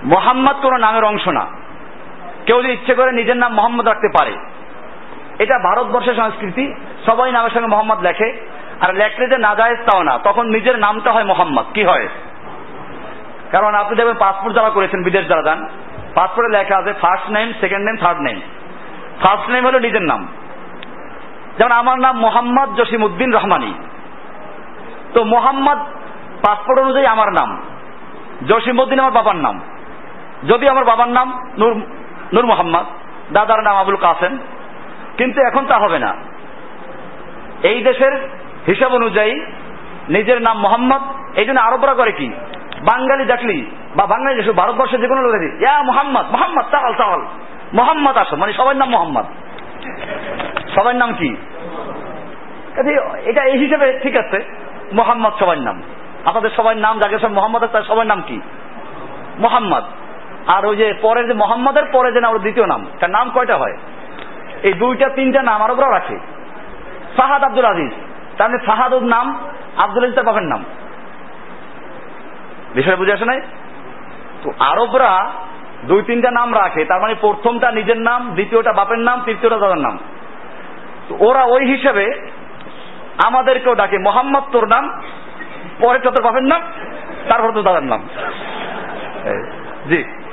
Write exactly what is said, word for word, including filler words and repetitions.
মোহাম্মদ কোন নামের অংশ না। কেউ যদি ইচ্ছে করে নিজের নাম মোহাম্মদ রাখতে পারে, এটা ভারতবর্ষের সংস্কৃতি। সবাই নামের সঙ্গে মোহাম্মদ লেখে, আর লেখলে যে নাজায়েজ তাও না, তখন নিজের নামটা হয় মোহাম্মদ। কি হয়? কারণ আপনি দেখবেন পাসপোর্ট যারা করেছেন, বিদেশ যারা যান, পাসপোর্টে লেখা আছে first name, second name, third name. First name হলো নিজের নাম। যেমন আমার নাম মোহাম্মদ জসিমউদ্দিন রহমানী, তো মোহাম্মদ পাসপোর্ট অনুযায়ী আমার নাম, জসিমউদ্দিন আমার বাবার নাম। যদি আমার বাবার নাম নূর নূর মোহাম্মদ, দাদার নাম আবুল কাসেম, কিন্তু এখন তা হবে না। এই দেশের হিসাব অনুযায়ী নিজের নাম মোহাম্মদ। এই জন্য আরবরা করে কি, বাঙালি দেখলি বা বাঙালি দেশ, ভারতবর্ষের যে কোনো লোক দেখি, ইয়া মোহাম্মদ, মোহাম্মদ চাল চাল, মোহাম্মদ আসো, মানে সবার নাম মোহাম্মদ, সবার নাম কি। এটা এই হিসেবে ঠিক আছে, মোহাম্মদ সবার নাম। আপনাদের সবার নাম যাকে সব মোহাম্মদ আছে তার সবার নাম কি? মোহাম্মদ। আর ওই যে পরে যে মোহাম্মদের পরে যে নাম, দ্বিতীয় নাম, তার নাম কয়টা হয়? এই দুইটা তিনটা নাম আরবরাও রাখে। ফাহাদ আব্দুল আজিজ, তার মানে ফাহাদুর নাম, আব্দুল আজিজ তার বাপের নাম। বিষয় বুঝে আসে নাই? তো আরবরা দুই তিনটা নাম রাখে, তার মানে প্রথমটা নিজের নাম, দ্বিতীয়টা বাপের নাম, তৃতীয়টা দাদার নাম। তো ওরা ওই হিসেবে আমাদেরকেও ডাকে, মোহাম্মদ তোর নাম, পরেরটা তোর বাপের নাম, তারপর তোর দাদার নাম। জি।